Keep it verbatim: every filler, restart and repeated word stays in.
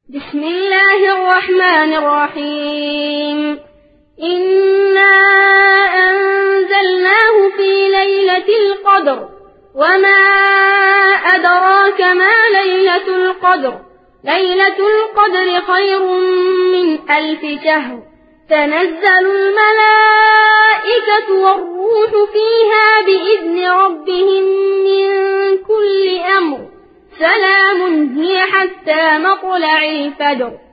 بسم الله الرحمن الرحيم. إنا أنزلناه في ليلة القدر وما أدراك ما ليلة القدر ليلة القدر خير من ألف شهر تنزل الملائكة والروح فيها بإذن ربهم من كل أمر سلام هي حتى مطلع الفجر.